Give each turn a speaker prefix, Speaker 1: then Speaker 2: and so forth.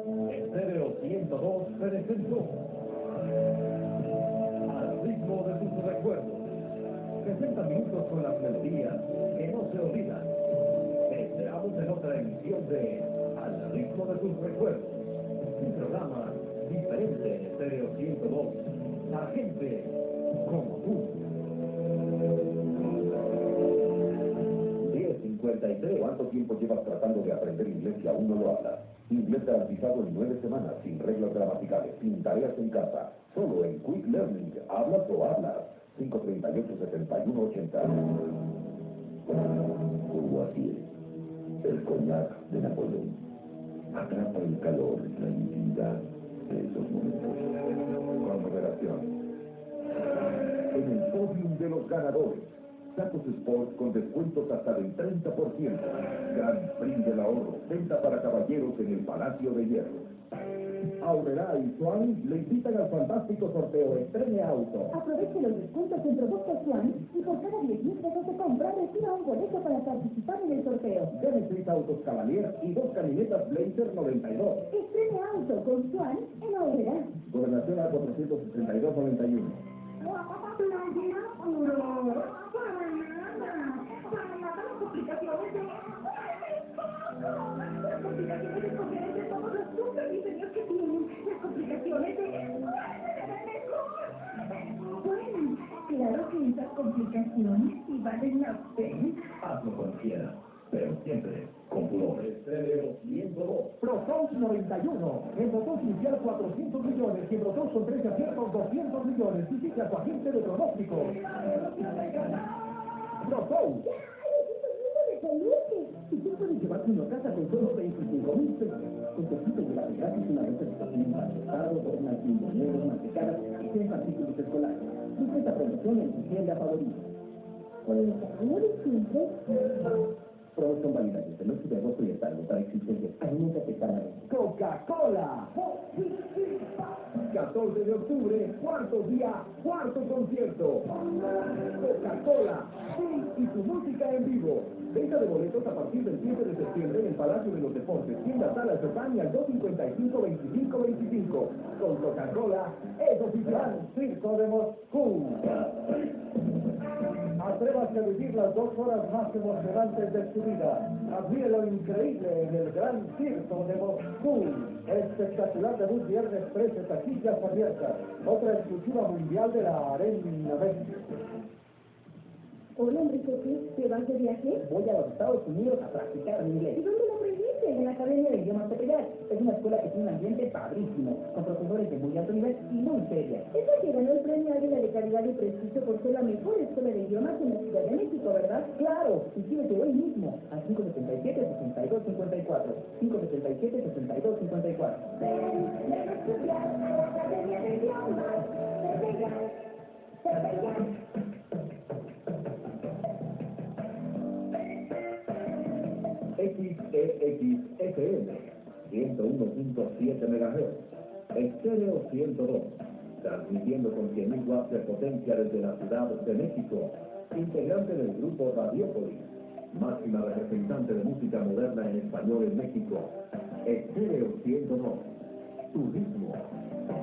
Speaker 1: Estéreo 102 presentó Al ritmo de tus recuerdos. 60 minutos con las melodías que no se olvidan. Te esperamos en otra emisión de Al ritmo de tus recuerdos. Un programa diferente en Estéreo 102. La gente como tú.
Speaker 2: 10:53. ¿Cuánto tiempo llevas tratando de aprender inglés y aún no lo hablas? Inglés garantizado en 9 semanas, sin reglas gramaticales, sin tareas en casa. Solo en Quick Learning. ¿Hablas o hablas? 538-7180. Courvoisier, el coñac de Napoleón. Atrapa el calor, la intimidad de esos momentos. Con moderación. En el podium de los ganadores. Tacos Sport con descuentos hasta del 30%. Gran Prix del ahorro. Venta para caballeros en el Palacio de Hierro. Aurrera y Swan le invitan al fantástico sorteo Estrene Auto.
Speaker 3: Aproveche los descuentos en productos Swan y por cada 10,000 pesos de compra reciba un boleto para participar en el sorteo.
Speaker 2: Gane 6 autos Cavalier y 2 camionetas Blazer 92.
Speaker 3: Estrene Auto con Swan en Aurrera.
Speaker 2: Gobernación A 462-91.
Speaker 3: Las complicaciones de comer entre todos los super diseños que tienen. Las complicaciones de... Bueno, claro que esas complicaciones sí valen la pena.
Speaker 1: Hazlo cualquiera, pero siempre con pudor. Estéreo 102.
Speaker 2: ProTours 91. En Protos inicial 400 millones y en Protos con 3 aciertos 200 millones. Visita a tu agente de pronóstico. ProTours.
Speaker 3: Usted
Speaker 2: puede llevarse una casa con solo 25,000 pesos. Usted puede llevar gratis una representación empaquetado, donas, limoneros, mantecadas y 6 artículos escolares. Busca esta promoción en tu tienda favorita.
Speaker 3: Con los valores siempre.
Speaker 2: Promoción válida desde el 8 de agosto y hasta agotar existencias. Aliméntate sanamente. ¡Coca-Cola! 14 de octubre, cuarto día, cuarto concierto. Coca-Cola, sí, y su música en vivo. Venta de boletos a partir del 7 de septiembre en el Palacio de los Deportes, tienda Sala Chopin al 255-2525. Con Coca-Cola es oficial. Circo de Moscú. Atrévase a vivir las 2 horas más emocionantes de su vida. Admire lo increíble en el Gran Circo de Moscú. Espectacular debut viernes 13, taquillas abiertas. Otra exclusiva mundial de la Arena México.
Speaker 3: Hola, Enrique, ¿te vas de viaje?
Speaker 2: Voy a los Estados Unidos a practicar inglés.
Speaker 3: ¿Y dónde lo aprendiste?
Speaker 2: En la Academia de Idiomas Tepeyac. Es una escuela que tiene un ambiente padrísimo, con profesores de muy alto nivel y muy serios.
Speaker 3: Esa que ganó el premio Águila de Calidad y Prestigio por ser la mejor escuela de idiomas en la Ciudad de México, ¿verdad?
Speaker 2: ¡Claro! Inscríbete hoy mismo al 577-6254. 577-6254.
Speaker 3: Ven a estudiar a la Academia de Idiomas Tepeyac.
Speaker 1: XEXFM 101.7 MHz. Estéreo 102. Transmitiendo con 100.000 watts de potencia desde la Ciudad de México. Integrante del grupo Radiopolis. Máxima representante de música moderna en español en México. Estéreo 102. Tu ritmo.